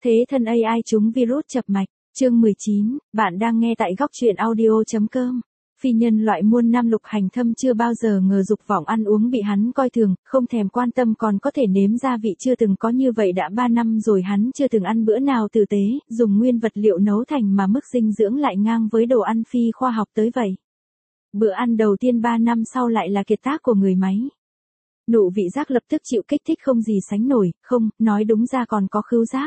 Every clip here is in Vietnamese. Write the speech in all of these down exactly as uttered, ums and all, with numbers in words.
Thế thân a i trúng virus chập mạch, chương mười chín, bạn đang nghe tại góc truyện audio.com. Phi nhân loại muôn năm Lục Hành Thâm chưa bao giờ ngờ dục vọng ăn uống bị hắn coi thường, không thèm quan tâm còn có thể nếm gia vị chưa từng có như vậy đã ba năm rồi hắn chưa từng ăn bữa nào tử tế, dùng nguyên vật liệu nấu thành mà mức dinh dưỡng lại ngang với đồ ăn phi khoa học tới vậy. Bữa ăn đầu tiên ba năm sau lại là kiệt tác của người máy. Nụ vị giác lập tức chịu kích thích không gì sánh nổi, không, nói đúng ra còn có khứu giác.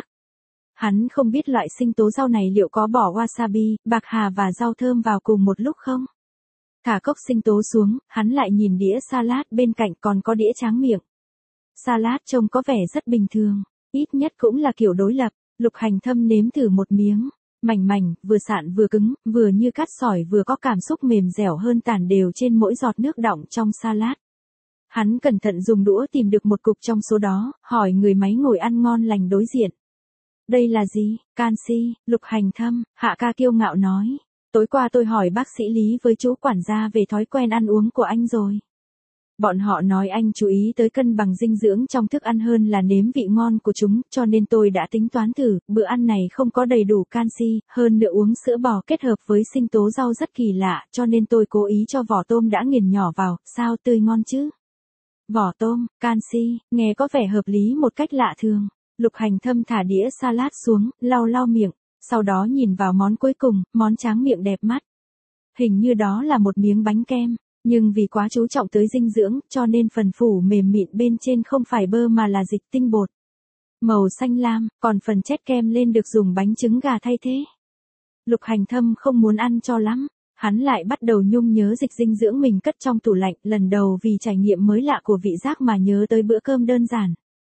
Hắn không biết loại sinh tố rau này liệu có bỏ wasabi, bạc hà và rau thơm vào cùng một lúc không? Thả cốc sinh tố xuống, hắn lại nhìn đĩa salad bên cạnh còn có đĩa tráng miệng. Salad trông có vẻ rất bình thường, ít nhất cũng là kiểu đối lập. Lục Hành Thâm nếm thử một miếng, mảnh mảnh, vừa sạn vừa cứng, vừa như cắt sỏi vừa có cảm xúc mềm dẻo hơn tản đều trên mỗi giọt nước đọng trong salad. Hắn cẩn thận dùng đũa tìm được một cục trong số đó, hỏi người máy ngồi ăn ngon lành đối diện. Đây là gì? Canxi, Lục Hành Thâm, Hạ ca kiêu ngạo nói. Tối qua tôi hỏi bác sĩ Lý với chú quản gia về thói quen ăn uống của anh rồi. Bọn họ nói anh chú ý tới cân bằng dinh dưỡng trong thức ăn hơn là nếm vị ngon của chúng, cho nên tôi đã tính toán thử, bữa ăn này không có đầy đủ canxi, hơn nữa uống sữa bò kết hợp với sinh tố rau rất kỳ lạ, cho nên tôi cố ý cho vỏ tôm đã nghiền nhỏ vào, sao tươi ngon chứ? Vỏ tôm, canxi, nghe có vẻ hợp lý một cách lạ thường. Lục Hành Thâm thả đĩa salad xuống, lau lau miệng, sau đó nhìn vào món cuối cùng, món tráng miệng đẹp mắt. Hình như đó là một miếng bánh kem, nhưng vì quá chú trọng tới dinh dưỡng, cho nên phần phủ mềm mịn bên trên không phải bơ mà là dịch tinh bột. Màu xanh lam, còn phần chét kem lên được dùng bánh trứng gà thay thế. Lục Hành Thâm không muốn ăn cho lắm. Hắn lại bắt đầu nhung nhớ dịch dinh dưỡng mình cất trong tủ lạnh, lần đầu vì trải nghiệm mới lạ của vị giác mà nhớ tới bữa cơm đơn giản.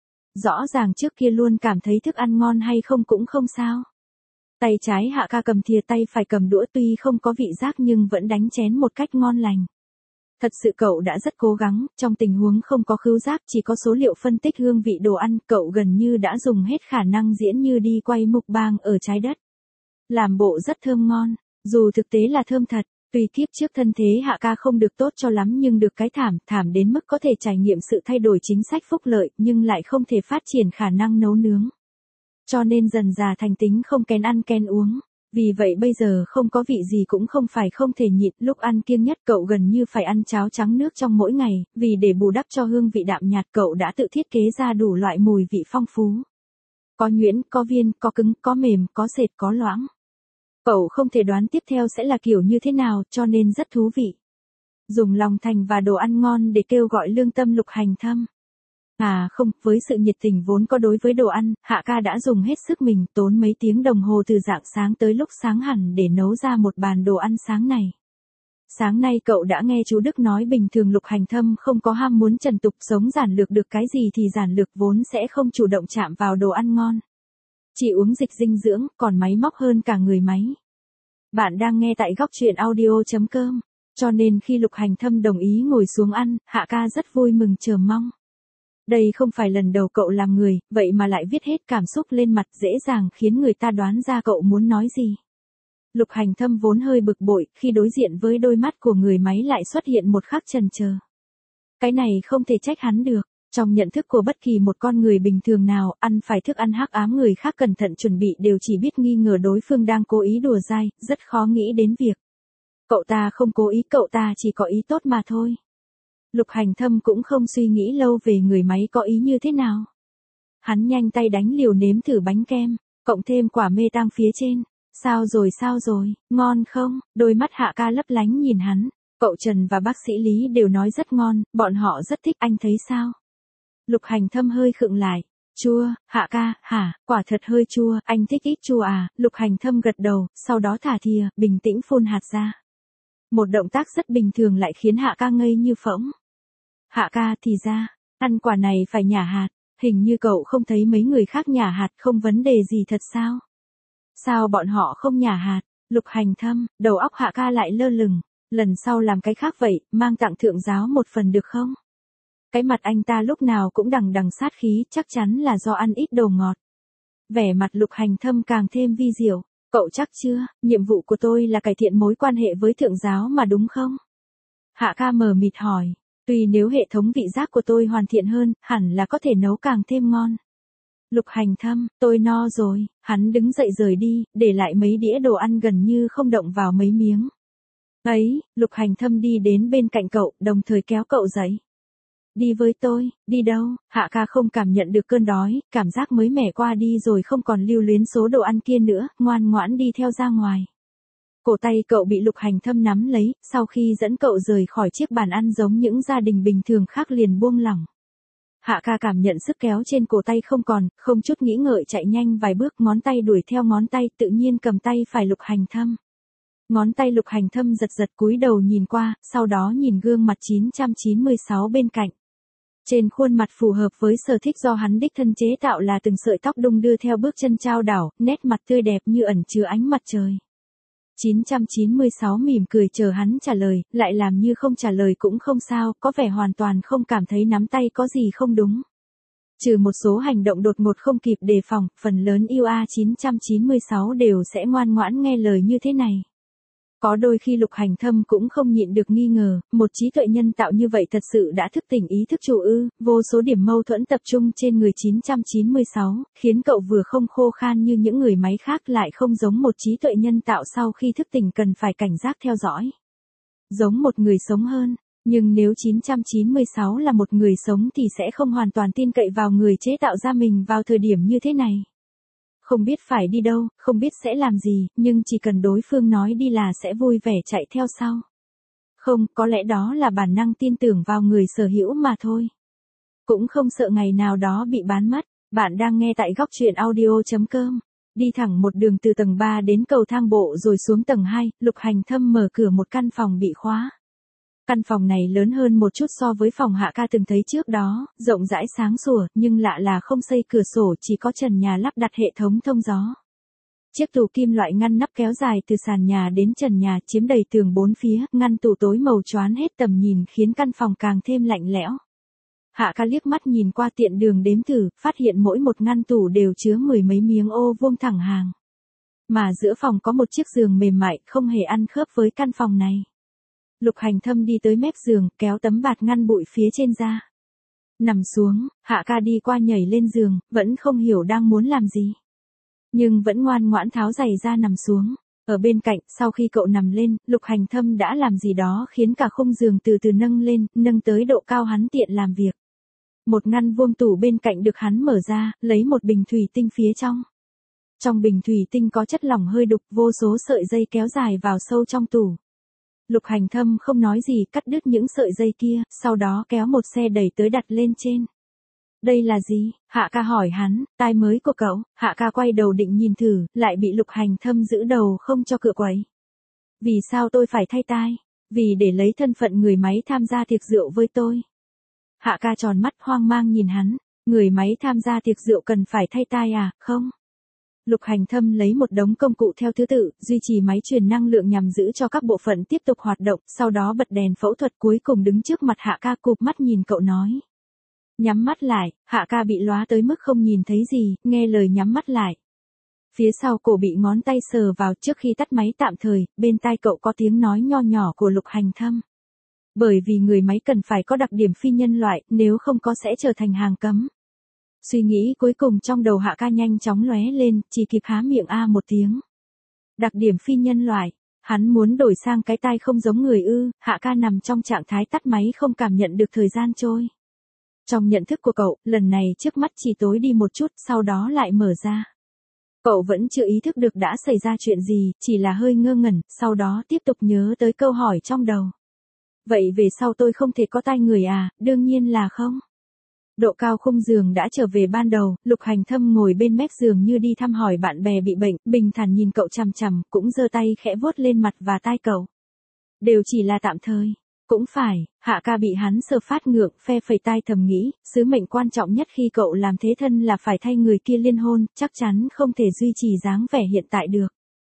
Rõ ràng trước kia luôn cảm thấy thức ăn ngon hay không cũng không sao. Tay trái Hạ ca cầm thìa, tay phải cầm đũa, tuy không có vị giác nhưng vẫn đánh chén một cách ngon lành. Thật sự cậu đã rất cố gắng, trong tình huống không có khứu giác chỉ có số liệu phân tích hương vị đồ ăn, cậu gần như đã dùng hết khả năng diễn như đi quay mukbang ở trái đất. Làm bộ rất thơm ngon. Dù thực tế là thơm thật, tuy kiếp trước thân thế Hạ ca không được tốt cho lắm nhưng được cái thảm, thảm đến mức có thể trải nghiệm sự thay đổi chính sách phúc lợi nhưng lại không thể phát triển khả năng nấu nướng. Cho nên dần dà thành tính không kén ăn kén uống. Vì vậy bây giờ không có vị gì cũng không phải không thể nhịn, lúc ăn kiêng nhất cậu gần như phải ăn cháo trắng nước trong mỗi ngày, vì để bù đắp cho hương vị đạm nhạt cậu đã tự thiết kế ra đủ loại mùi vị phong phú. Có nhuyễn, có viên, có cứng, có mềm, có sệt, có loãng. Cậu không thể đoán tiếp theo sẽ là kiểu như thế nào, cho nên rất thú vị. Dùng lòng thành và đồ ăn ngon để kêu gọi lương tâm Lục Hành Thâm. À không, với sự nhiệt tình vốn có đối với đồ ăn, Hạ ca đã dùng hết sức mình, tốn mấy tiếng đồng hồ từ rạng sáng tới lúc sáng hẳn để nấu ra một bàn đồ ăn sáng này. Sáng nay cậu đã nghe chú Đức nói bình thường Lục Hành Thâm không có ham muốn trần tục, sống giản lược được cái gì thì giản lược, vốn sẽ không chủ động chạm vào đồ ăn ngon. Chỉ uống dịch dinh dưỡng, còn máy móc hơn cả người máy. Bạn đang nghe tại góc truyện audio.com, cho nên khi Lục Hành Thâm đồng ý ngồi xuống ăn, Hạ ca rất vui mừng chờ mong. Đây không phải lần đầu cậu làm người, vậy mà lại viết hết cảm xúc lên mặt, dễ dàng khiến người ta đoán ra cậu muốn nói gì. Lục Hành Thâm vốn hơi bực bội, khi đối diện với đôi mắt của người máy lại xuất hiện một khắc chần chờ. Cái này không thể trách hắn được. Trong nhận thức của bất kỳ một con người bình thường nào, ăn phải thức ăn hắc ám người khác cẩn thận chuẩn bị đều chỉ biết nghi ngờ đối phương đang cố ý đùa dai, rất khó nghĩ đến việc. Cậu ta không cố ý, cậu ta chỉ có ý tốt mà thôi. Lục Hành Thâm cũng không suy nghĩ lâu về người máy có ý như thế nào. Hắn nhanh tay đánh liều nếm thử bánh kem, cộng thêm quả mê tang phía trên. Sao rồi sao rồi, ngon không? Đôi mắt Hạ ca lấp lánh nhìn hắn. Cậu Trần và bác sĩ Lý đều nói rất ngon, bọn họ rất thích, anh thấy sao? Lục Hành Thâm hơi khựng lại. Chua, Hạ ca, hả, quả thật hơi chua, anh thích ít chua à? Lục Hành Thâm gật đầu, sau đó thả thìa, bình tĩnh phun hạt ra. Một động tác rất bình thường lại khiến Hạ ca ngây như phỗng. Hạ ca, thì ra, ăn quả này phải nhả hạt, hình như cậu không thấy mấy người khác nhả hạt, không vấn đề gì thật sao? Sao bọn họ không nhả hạt? Lục Hành Thâm, đầu óc Hạ ca lại lơ lửng, lần sau làm cái khác vậy, mang tặng thượng giáo một phần được không? Cái mặt anh ta lúc nào cũng đằng đằng sát khí, chắc chắn là do ăn ít đồ ngọt. Vẻ mặt Lục Hành Thâm càng thêm vi diệu. Cậu chắc chưa, nhiệm vụ của tôi là cải thiện mối quan hệ với thượng giáo mà đúng không? Hạ ca mờ mịt hỏi. Tuy nếu hệ thống vị giác của tôi hoàn thiện hơn, hẳn là có thể nấu càng thêm ngon. Lục Hành Thâm, tôi no rồi, hắn đứng dậy rời đi, để lại mấy đĩa đồ ăn gần như không động vào mấy miếng. Ấy, Lục Hành Thâm đi đến bên cạnh cậu, đồng thời kéo cậu dậy. Đi với tôi, đi đâu? Hạ ca không cảm nhận được cơn đói, cảm giác mới mẻ qua đi rồi không còn lưu luyến số đồ ăn kia nữa, ngoan ngoãn đi theo ra ngoài. Cổ tay cậu bị Lục Hành Thâm nắm lấy, sau khi dẫn cậu rời khỏi chiếc bàn ăn giống những gia đình bình thường khác liền buông lỏng. Hạ ca cảm nhận sức kéo trên cổ tay không còn, không chút nghĩ ngợi chạy nhanh vài bước, ngón tay đuổi theo ngón tay, tự nhiên cầm tay phải Lục Hành Thâm. Ngón tay Lục Hành Thâm giật giật cúi đầu nhìn qua, sau đó nhìn gương mặt chín trăm chín mươi sáu bên cạnh. Trên khuôn mặt phù hợp với sở thích do hắn đích thân chế tạo là từng sợi tóc đung đưa theo bước chân trao đảo, nét mặt tươi đẹp như ẩn chứa ánh mặt trời. chín trăm chín mươi sáu mỉm cười chờ hắn trả lời, lại làm như không trả lời cũng không sao, có vẻ hoàn toàn không cảm thấy nắm tay có gì không đúng. Trừ một số hành động đột ngột không kịp đề phòng, phần lớn u a chín trăm chín mươi sáu đều sẽ ngoan ngoãn nghe lời như thế này. Có đôi khi Lục Hành Thâm cũng không nhịn được nghi ngờ, một trí tuệ nhân tạo như vậy thật sự đã thức tỉnh ý thức chủ ư, vô số điểm mâu thuẫn tập trung trên người chín trăm chín mươi sáu, khiến cậu vừa không khô khan như những người máy khác lại không giống một trí tuệ nhân tạo sau khi thức tỉnh cần phải cảnh giác theo dõi. Giống một người sống hơn, nhưng nếu chín trăm chín mươi sáu là một người sống thì sẽ không hoàn toàn tin cậy vào người chế tạo ra mình vào thời điểm như thế này. Không biết phải đi đâu, không biết sẽ làm gì, nhưng chỉ cần đối phương nói đi là sẽ vui vẻ chạy theo sau. Không, có lẽ đó là bản năng tin tưởng vào người sở hữu mà thôi. Cũng không sợ ngày nào đó bị bán mất. Bạn đang nghe tại góc truyện audio chấm com. Đi thẳng một đường từ tầng ba đến cầu thang bộ rồi xuống tầng hai, Lục Hành Thâm mở cửa một căn phòng bị khóa. Căn phòng này lớn hơn một chút so với phòng Hạ ca từng thấy trước đó, rộng rãi sáng sủa, nhưng lạ là không xây cửa sổ, chỉ có trần nhà lắp đặt hệ thống thông gió. Chiếc tủ kim loại ngăn nắp kéo dài từ sàn nhà đến trần nhà, chiếm đầy tường bốn phía, ngăn tủ tối màu choán hết tầm nhìn khiến căn phòng càng thêm lạnh lẽo. Hạ ca liếc mắt nhìn qua tiện đường đếm thử, phát hiện mỗi một ngăn tủ đều chứa mười mấy miếng ô vuông thẳng hàng. Mà giữa phòng có một chiếc giường mềm mại, không hề ăn khớp với căn phòng này. Lục Hành Thâm đi tới mép giường, kéo tấm bạt ngăn bụi phía trên ra. Nằm xuống, Hạ ca đi qua nhảy lên giường, vẫn không hiểu đang muốn làm gì. Nhưng vẫn ngoan ngoãn tháo giày ra nằm xuống. Ở bên cạnh, sau khi cậu nằm lên, Lục Hành Thâm đã làm gì đó khiến cả khung giường từ từ nâng lên, nâng tới độ cao hắn tiện làm việc. Một ngăn vuông tủ bên cạnh được hắn mở ra, lấy một bình thủy tinh phía trong. Trong bình thủy tinh có chất lỏng hơi đục, vô số sợi dây kéo dài vào sâu trong tủ. Lục Hành Thâm không nói gì, cắt đứt những sợi dây kia, sau đó kéo một xe đẩy tới đặt lên trên. Đây là gì? Hạ ca hỏi hắn, tai mới của cậu. Hạ ca quay đầu định nhìn thử, lại bị Lục Hành Thâm giữ đầu không cho cựa quấy. Vì sao tôi phải thay tai? Vì để lấy thân phận người máy tham gia tiệc rượu với tôi. Hạ ca tròn mắt hoang mang nhìn hắn, người máy tham gia tiệc rượu cần phải thay tai à, không? Lục Hành Thâm lấy một đống công cụ theo thứ tự, duy trì máy truyền năng lượng nhằm giữ cho các bộ phận tiếp tục hoạt động, sau đó bật đèn phẫu thuật, cuối cùng đứng trước mặt Hạ ca cụp mắt nhìn cậu nói. Nhắm mắt lại. Hạ ca bị lóa tới mức không nhìn thấy gì, nghe lời nhắm mắt lại. Phía sau cổ bị ngón tay sờ vào trước khi tắt máy tạm thời, bên tai cậu có tiếng nói nho nhỏ của Lục Hành Thâm. Bởi vì người máy cần phải có đặc điểm phi nhân loại, nếu không có sẽ trở thành hàng cấm. Suy nghĩ cuối cùng trong đầu Hạ ca nhanh chóng lóe lên, chỉ kịp há miệng a một tiếng. Đặc điểm phi nhân loại, hắn muốn đổi sang cái tai không giống người ư? Hạ ca nằm trong trạng thái tắt máy không cảm nhận được thời gian trôi. Trong nhận thức của cậu, lần này trước mắt chỉ tối đi một chút, sau đó lại mở ra. Cậu vẫn chưa ý thức được đã xảy ra chuyện gì, chỉ là hơi ngơ ngẩn, sau đó tiếp tục nhớ tới câu hỏi trong đầu. Vậy về sau tôi không thể có tai người à? Đương nhiên là không. Độ cao khung giường đã trở về ban đầu, Lục Hành Thâm ngồi bên mép giường như đi thăm hỏi bạn bè bị bệnh, bình thản nhìn cậu chằm chằm, cũng giơ tay khẽ vuốt lên mặt và tai cậu. Đều chỉ là tạm thời. Cũng phải, Hạ ca bị hắn sờ phát ngượng, phe phẩy tai thầm nghĩ, sứ mệnh quan trọng nhất khi cậu làm thế thân là phải thay người kia liên hôn, chắc chắn không thể duy trì dáng vẻ hiện tại được.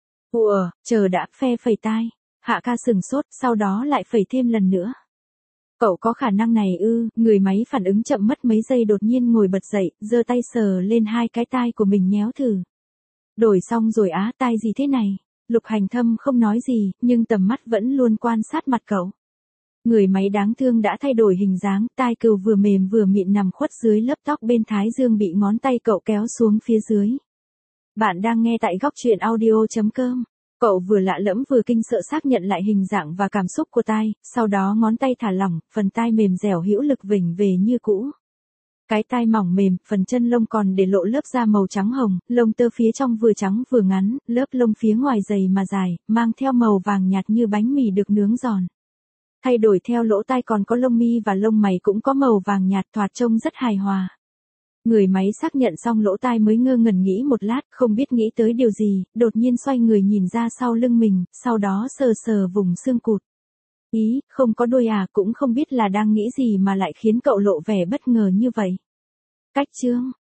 Ủa, chờ đã, phe phẩy tai. Hạ ca sừng sốt, sau đó lại phẩy thêm lần nữa. Cậu có khả năng này ư? Người máy phản ứng chậm mất mấy giây đột nhiên ngồi bật dậy, giơ tay sờ lên hai cái tai của mình nhéo thử. Đổi xong rồi á, tai gì thế này? Lục Hành Thâm không nói gì, nhưng tầm mắt vẫn luôn quan sát mặt cậu. Người máy đáng thương đã thay đổi hình dáng, tai cừu vừa mềm vừa mịn nằm khuất dưới lớp tóc bên thái dương bị ngón tay cậu kéo xuống phía dưới. Bạn đang nghe tại góc truyện audio.com. Cậu vừa lạ lẫm vừa kinh sợ xác nhận lại hình dạng và cảm xúc của tai, sau đó ngón tay thả lỏng, phần tai mềm dẻo hữu lực vểnh về như cũ. Cái tai mỏng mềm, phần chân lông còn để lộ lớp da màu trắng hồng, lông tơ phía trong vừa trắng vừa ngắn, lớp lông phía ngoài dày mà dài, mang theo màu vàng nhạt như bánh mì được nướng giòn. Thay đổi theo lỗ tai còn có lông mi và lông mày cũng có màu vàng nhạt thoạt trông rất hài hòa. Người máy xác nhận xong lỗ tai mới ngơ ngẩn nghĩ một lát, không biết nghĩ tới điều gì, đột nhiên xoay người nhìn ra sau lưng mình, sau đó sờ sờ vùng xương cụt. Ý, không có đuôi à, cũng không biết là đang nghĩ gì mà lại khiến cậu lộ vẻ bất ngờ như vậy. Cách chương